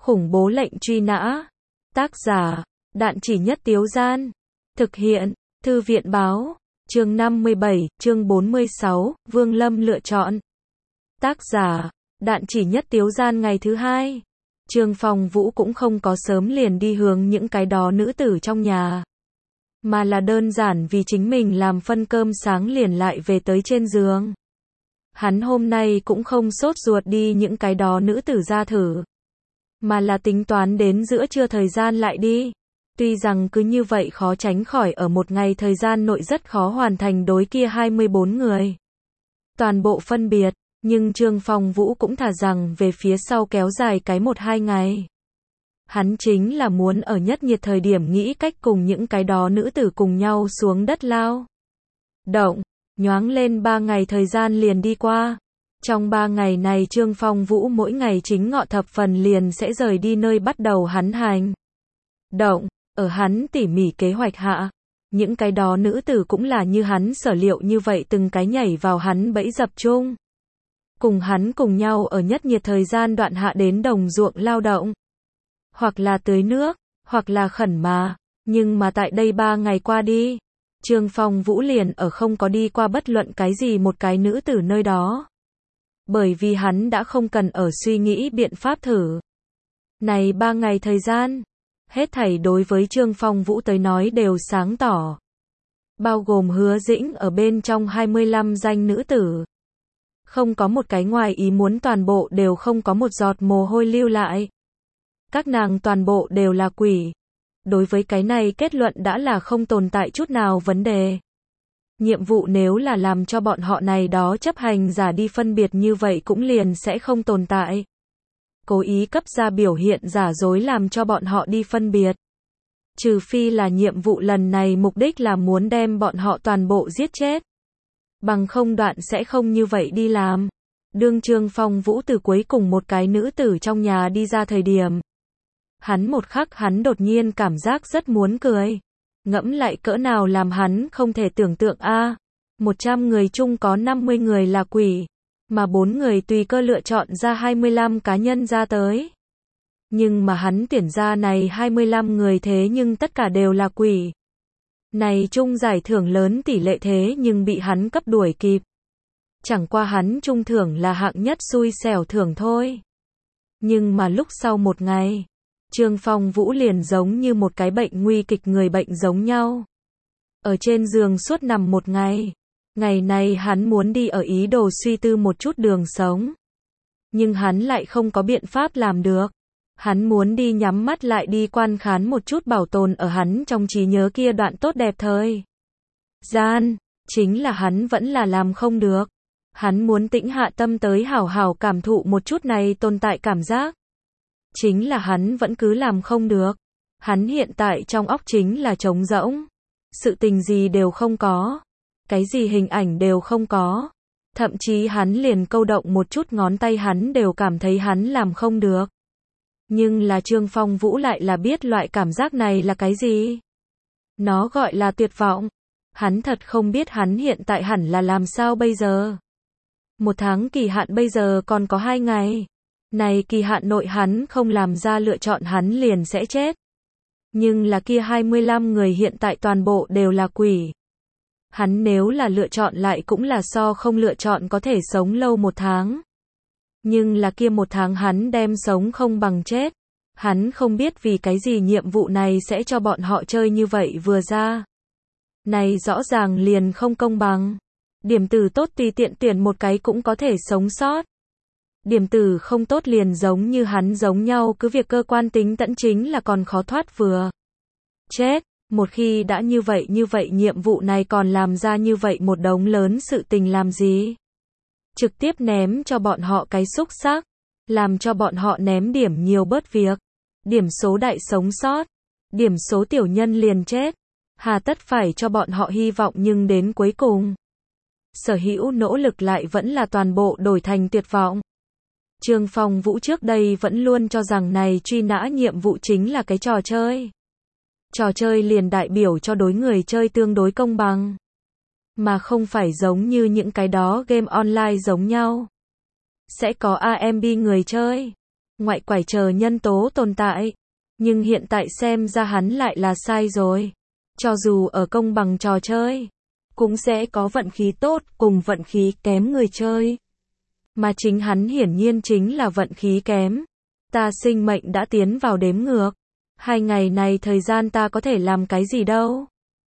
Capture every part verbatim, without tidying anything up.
Khủng bố lệnh truy nã. Tác giả, Đạn Chỉ Nhất Tiếu Gian. Thực hiện, Thư viện Báo. Chương năm mươi bảy, chương bốn mươi sáu, Vương Lâm lựa chọn. Tác giả, Đạn Chỉ Nhất Tiếu Gian. Ngày thứ hai, Trương Phong Vũ cũng không có sớm liền đi hướng những cái đó nữ tử trong nhà, mà là đơn giản vì chính mình làm phân cơm sáng liền lại về tới trên giường. Hắn hôm nay cũng không sốt ruột đi những cái đó nữ tử ra thử, mà là tính toán đến giữa trưa thời gian lại đi. Tuy rằng cứ như vậy khó tránh khỏi ở một ngày thời gian nội rất khó hoàn thành đối kia hai mươi bốn người toàn bộ phân biệt, nhưng Trương Phong Vũ cũng thà rằng về phía sau kéo dài cái một hai ngày. Hắn chính là muốn ở nhất nhiệt thời điểm nghĩ cách cùng những cái đó nữ tử cùng nhau xuống đất lao động. Nhoáng lên ba ngày thời gian liền đi qua. Trong ba ngày này Trương Phong Vũ mỗi ngày chính ngọ thập phần liền sẽ rời đi nơi bắt đầu hắn hành động. Ở hắn tỉ mỉ kế hoạch hạ, những cái đó nữ tử cũng là như hắn sở liệu như vậy từng cái nhảy vào hắn bẫy dập chung. Cùng hắn cùng nhau ở nhất nhiệt thời gian đoạn hạ đến đồng ruộng lao động. Hoặc là tưới nước, hoặc là khẩn mà. Nhưng mà tại đây ba ngày qua đi, Trương Phong Vũ liền ở không có đi qua bất luận cái gì một cái nữ tử nơi đó. Bởi vì hắn đã không cần ở suy nghĩ biện pháp thử. Này ba ngày thời gian, hết thảy đối với Trương Phong Vũ tới nói đều sáng tỏ. Bao gồm Hứa Dĩnh ở bên trong hai mươi lăm danh nữ tử. Không có một cái ngoài ý muốn, toàn bộ đều không có một giọt mồ hôi lưu lại. Các nàng toàn bộ đều là quỷ. Đối với cái này kết luận đã là không tồn tại chút nào vấn đề. Nhiệm vụ nếu là làm cho bọn họ này đó chấp hành giả đi phân biệt như vậy cũng liền sẽ không tồn tại. Cố ý cấp ra biểu hiện giả dối làm cho bọn họ đi phân biệt. Trừ phi là nhiệm vụ lần này mục đích là muốn đem bọn họ toàn bộ giết chết. Bằng không đoạn sẽ không như vậy đi làm. Đương Trương Phong Vũ từ cuối cùng một cái nữ tử trong nhà đi ra thời điểm. Hắn một khắc hắn đột nhiên cảm giác rất muốn cười. Ngẫm lại cỡ nào làm hắn không thể tưởng tượng a. một trăm người chung có năm mươi người là quỷ. Mà bốn người tùy cơ lựa chọn ra hai mươi lăm cá nhân ra tới. Nhưng mà hắn tuyển ra này hai mươi lăm người thế nhưng tất cả đều là quỷ. Này chung giải thưởng lớn tỷ lệ thế nhưng bị hắn cấp đuổi kịp. Chẳng qua hắn chung thưởng là hạng nhất xui xẻo thưởng thôi. Nhưng mà lúc sau một ngày, Trương Phong Vũ liền giống như một cái bệnh nguy kịch người bệnh giống nhau. Ở trên giường suốt nằm một ngày. Ngày này hắn muốn đi ở ý đồ suy tư một chút đường sống. Nhưng hắn lại không có biện pháp làm được. Hắn muốn đi nhắm mắt lại đi quan khán một chút bảo tồn ở hắn trong trí nhớ kia đoạn tốt đẹp thời gian. Chính là hắn vẫn là làm không được. Hắn muốn tĩnh hạ tâm tới hảo hảo cảm thụ một chút này tồn tại cảm giác. Chính là hắn vẫn cứ làm không được. Hắn hiện tại trong óc chính là trống rỗng. Sự tình gì đều không có. Cái gì hình ảnh đều không có. Thậm chí hắn liền câu động một chút ngón tay hắn đều cảm thấy hắn làm không được. Nhưng là Trương Phong Vũ lại là biết loại cảm giác này là cái gì. Nó gọi là tuyệt vọng. Hắn thật không biết hắn hiện tại hẳn là làm sao bây giờ. Một tháng kỳ hạn bây giờ còn có hai ngày. Này kỳ hạn nội hắn không làm ra lựa chọn hắn liền sẽ chết. Nhưng là kia hai mươi lăm người hiện tại toàn bộ đều là quỷ. Hắn nếu là lựa chọn lại cũng là so không lựa chọn có thể sống lâu một tháng. Nhưng là kia một tháng hắn đem sống không bằng chết. Hắn không biết vì cái gì nhiệm vụ này sẽ cho bọn họ chơi như vậy vừa ra. Này rõ ràng liền không công bằng. Điểm tử tốt tùy tiện tuyển một cái cũng có thể sống sót. Điểm tử không tốt liền giống như hắn giống nhau, cứ việc cơ quan tính tận chính là còn khó thoát vừa chết. Một khi đã như vậy như vậy nhiệm vụ này còn làm ra như vậy một đống lớn sự tình làm gì? Trực tiếp ném cho bọn họ cái xúc xắc. Làm cho bọn họ ném điểm nhiều bớt việc. Điểm số đại sống sót. Điểm số tiểu nhân liền chết. Hà tất phải cho bọn họ hy vọng nhưng đến cuối cùng. Sở hữu nỗ lực lại vẫn là toàn bộ đổi thành tuyệt vọng. Trương Phong Vũ trước đây vẫn luôn cho rằng này truy nã nhiệm vụ chính là cái trò chơi. Trò chơi liền đại biểu cho đối người chơi tương đối công bằng. Mà không phải giống như những cái đó game online giống nhau. Sẽ có a em bê người chơi. ngoại quải chờ nhân tố tồn tại. Nhưng hiện tại xem ra hắn lại là sai rồi. Cho dù ở công bằng trò chơi, cũng sẽ có vận khí tốt cùng vận khí kém người chơi. Mà chính hắn hiển nhiên chính là vận khí kém. Ta sinh mệnh đã tiến vào đếm ngược. Hai ngày này thời gian ta có thể làm cái gì đâu.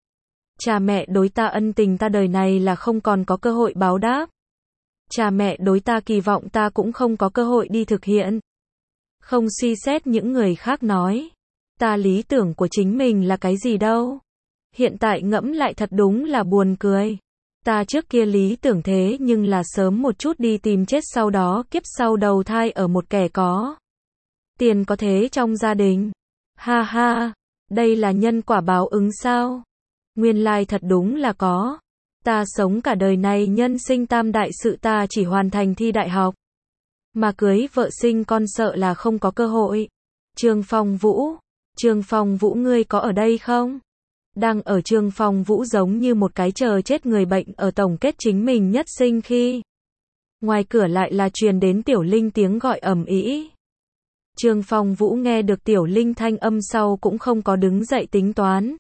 Cha mẹ đối ta ân tình ta đời này là không còn có cơ hội báo đáp. Cha mẹ đối ta kỳ vọng ta cũng không có cơ hội đi thực hiện. Không suy xét những người khác nói. Ta lý tưởng của chính mình là cái gì đâu. Hiện tại ngẫm lại thật đúng là buồn cười. Ta trước kia lý tưởng thế nhưng là sớm một chút đi tìm chết, sau đó kiếp sau đầu thai ở một kẻ có tiền có thế trong gia đình. Ha ha, đây là nhân quả báo ứng sao? Nguyên lai thật đúng là có. Ta sống cả đời này nhân sinh tam đại sự ta chỉ hoàn thành thi đại học. Mà cưới vợ sinh con sợ là không có cơ hội. Trương Phong Vũ, Trương Phong Vũ ngươi có ở đây không? Đang ở Trương Phong Vũ giống như một cái chờ chết người bệnh ở tổng kết chính mình nhất sinh khi. Ngoài cửa lại là truyền đến Tiểu Linh tiếng gọi ầm ĩ. Trương Phong Vũ nghe được Tiểu Linh thanh âm sau cũng không có đứng dậy tính toán.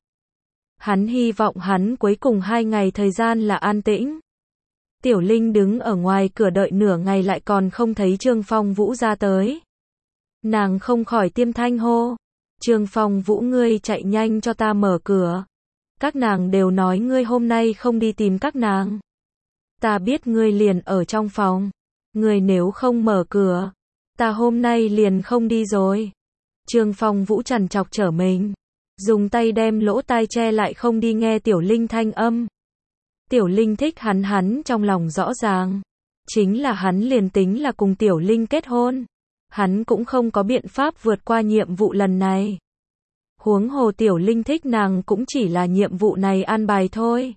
Hắn hy vọng hắn cuối cùng hai ngày thời gian là an tĩnh. Tiểu Linh đứng ở ngoài cửa đợi nửa ngày lại còn không thấy Trương Phong Vũ ra tới. Nàng không khỏi tiêm thanh hô. Trương Phong Vũ ngươi chạy nhanh cho ta mở cửa. Các nàng đều nói ngươi hôm nay không đi tìm các nàng. Ta biết ngươi liền ở trong phòng. Ngươi nếu không mở cửa, ta hôm nay liền không đi rồi. Trương Phong Vũ trằn trọc trở mình. Dùng tay đem lỗ tai che lại không đi nghe Tiểu Linh thanh âm. Tiểu Linh thích hắn hắn trong lòng rõ ràng. Chính là hắn liền tính là cùng Tiểu Linh kết hôn. Hắn cũng không có biện pháp vượt qua nhiệm vụ lần này. Huống hồ Tiểu Linh thích nàng cũng chỉ là nhiệm vụ này an bài thôi.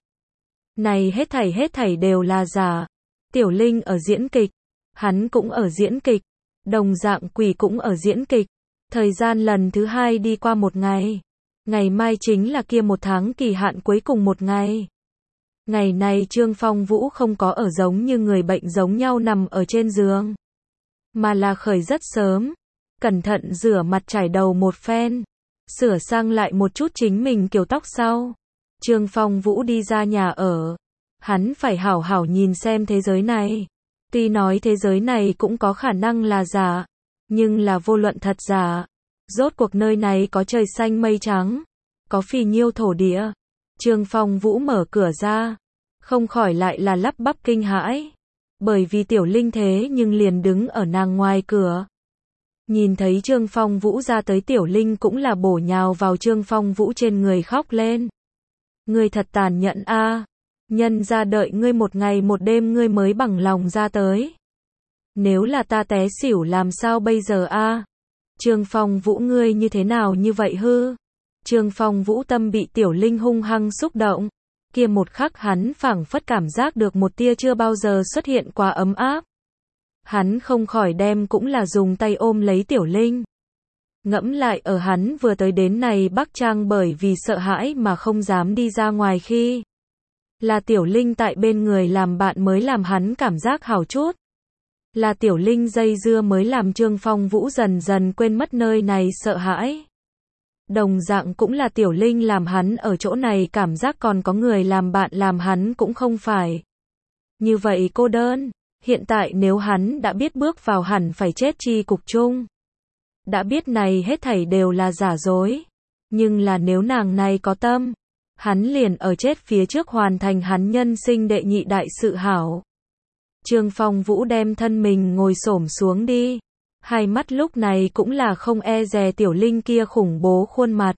Này hết thảy hết thảy đều là giả. Tiểu Linh ở diễn kịch. Hắn cũng ở diễn kịch. Đồng dạng quỷ cũng ở diễn kịch. Thời gian lần thứ hai đi qua một ngày. Ngày mai chính là kia một tháng kỳ hạn cuối cùng một ngày. Ngày này Trương Phong Vũ không có ở giống như người bệnh giống nhau nằm ở trên giường. Mà là khởi rất sớm. Cẩn thận rửa mặt chải đầu một phen. Sửa sang lại một chút chính mình kiểu tóc sau. Trương Phong Vũ đi ra nhà ở. Hắn phải hảo hảo nhìn xem thế giới này. Tuy nói thế giới này cũng có khả năng là giả. Nhưng là vô luận thật giả. Rốt cuộc nơi này có trời xanh mây trắng. Có phì nhiêu thổ địa. Trương Phong Vũ mở cửa ra. Không khỏi lại là lắp bắp kinh hãi. Bởi vì Tiểu Linh thế nhưng liền đứng ở nàng ngoài cửa. Nhìn thấy Trương Phong Vũ ra tới, Tiểu Linh cũng là bổ nhào vào Trương Phong Vũ trên người khóc lên. Ngươi thật tàn nhẫn a. Nhân ra đợi ngươi một ngày một đêm ngươi mới bằng lòng ra tới. Nếu là ta té xỉu làm sao bây giờ a? Trương Phong Vũ ngươi như thế nào như vậy hư? Trương Phong Vũ tâm bị Tiểu Linh hung hăng xúc động. Kia một khắc hắn phảng phất cảm giác được một tia chưa bao giờ xuất hiện quá ấm áp. Hắn không khỏi đem cũng là dùng tay ôm lấy Tiểu Linh. Ngẫm lại ở hắn vừa tới đến này Bắc Trang bởi vì sợ hãi mà không dám đi ra ngoài khi. Là Tiểu Linh tại bên người làm bạn mới làm hắn cảm giác hảo chút. Là Tiểu Linh dây dưa mới làm Trương Phong Vũ dần dần quên mất nơi này sợ hãi. Đồng dạng cũng là Tiểu Linh làm hắn ở chỗ này cảm giác còn có người làm bạn làm hắn cũng không phải như vậy cô đơn. Hiện tại nếu hắn đã biết bước vào hẳn phải chết chi cục chung. Đã biết này hết thảy đều là giả dối. Nhưng là nếu nàng này có tâm, hắn liền ở chết phía trước hoàn thành hắn nhân sinh đệ nhị đại sự hảo. Trương Phong Vũ đem thân mình ngồi xổm xuống đi. Hai mắt lúc này cũng là không e dè Tiểu Linh kia khủng bố khuôn mặt.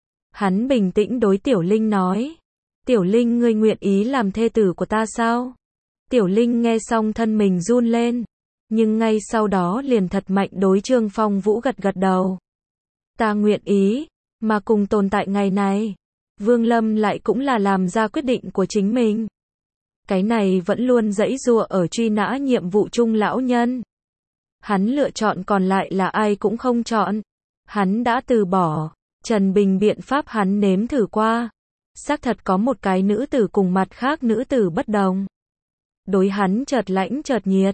Hắn bình tĩnh đối Tiểu Linh nói. Tiểu Linh ngươi nguyện ý làm thê tử của ta sao? Tiểu Linh nghe xong thân mình run lên. Nhưng ngay sau đó liền thật mạnh đối Trương Phong Vũ gật gật đầu. Ta nguyện ý, mà cùng tồn tại ngày này. Vương Lâm lại cũng là làm ra quyết định của chính mình. Cái này vẫn luôn giãy giụa ở truy nã nhiệm vụ chung lão nhân. Hắn lựa chọn còn lại là ai cũng không chọn. Hắn đã từ bỏ. Trần Bình biện pháp hắn nếm thử qua. Xác thật có một cái nữ tử cùng mặt khác nữ tử bất đồng. Đối hắn chợt lãnh chợt nhiệt.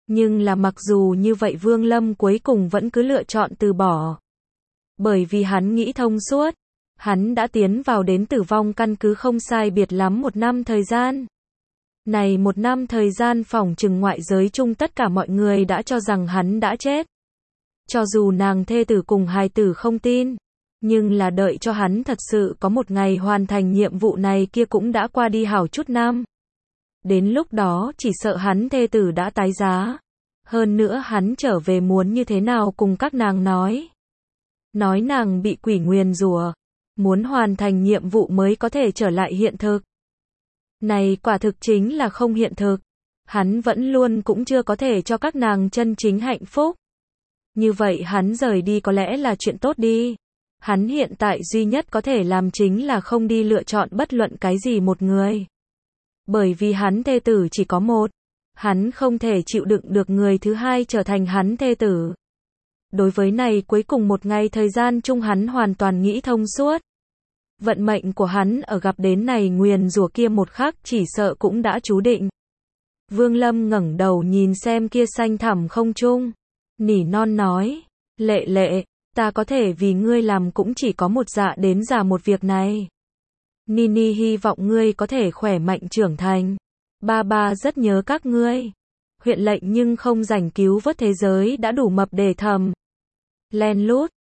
Nhưng là mặc dù như vậy Vương Lâm cuối cùng vẫn cứ lựa chọn từ bỏ. Bởi vì hắn nghĩ thông suốt. Hắn đã tiến vào đến tử vong căn cứ không sai biệt lắm một năm thời gian. Này một năm thời gian phỏng chừng ngoại giới chung tất cả mọi người đã cho rằng hắn đã chết. Cho dù nàng thê tử cùng hài tử không tin. Nhưng là đợi cho hắn thật sự có một ngày hoàn thành nhiệm vụ này kia cũng đã qua đi hảo chút năm. Đến lúc đó chỉ sợ hắn thê tử đã tái giá. Hơn nữa hắn trở về muốn như thế nào cùng các nàng nói. Nói nàng bị quỷ nguyền rủa, muốn hoàn thành nhiệm vụ mới có thể trở lại hiện thực. Này quả thực chính là không hiện thực. Hắn vẫn luôn cũng chưa có thể cho các nàng chân chính hạnh phúc. Như vậy hắn rời đi có lẽ là chuyện tốt đi. Hắn hiện tại duy nhất có thể làm chính là không đi lựa chọn bất luận cái gì một người. Bởi vì hắn thê tử chỉ có một. Hắn không thể chịu đựng được người thứ hai trở thành hắn thê tử. Đối với này cuối cùng một ngày thời gian chung hắn hoàn toàn nghĩ thông suốt. Vận mệnh của hắn ở gặp đến này nguyền rủa kia một khắc chỉ sợ cũng đã chú định. Vương Lâm ngẩng đầu nhìn xem kia xanh thẳm không trung. Nỉ non nói, lệ lệ, ta có thể vì ngươi làm cũng chỉ có một dạ đến già một việc này. Nini hy vọng ngươi có thể khỏe mạnh trưởng thành. Ba ba rất nhớ các ngươi. Huyện lệnh nhưng không rảnh cứu vớt thế giới đã đủ mập để thầm. Len lút,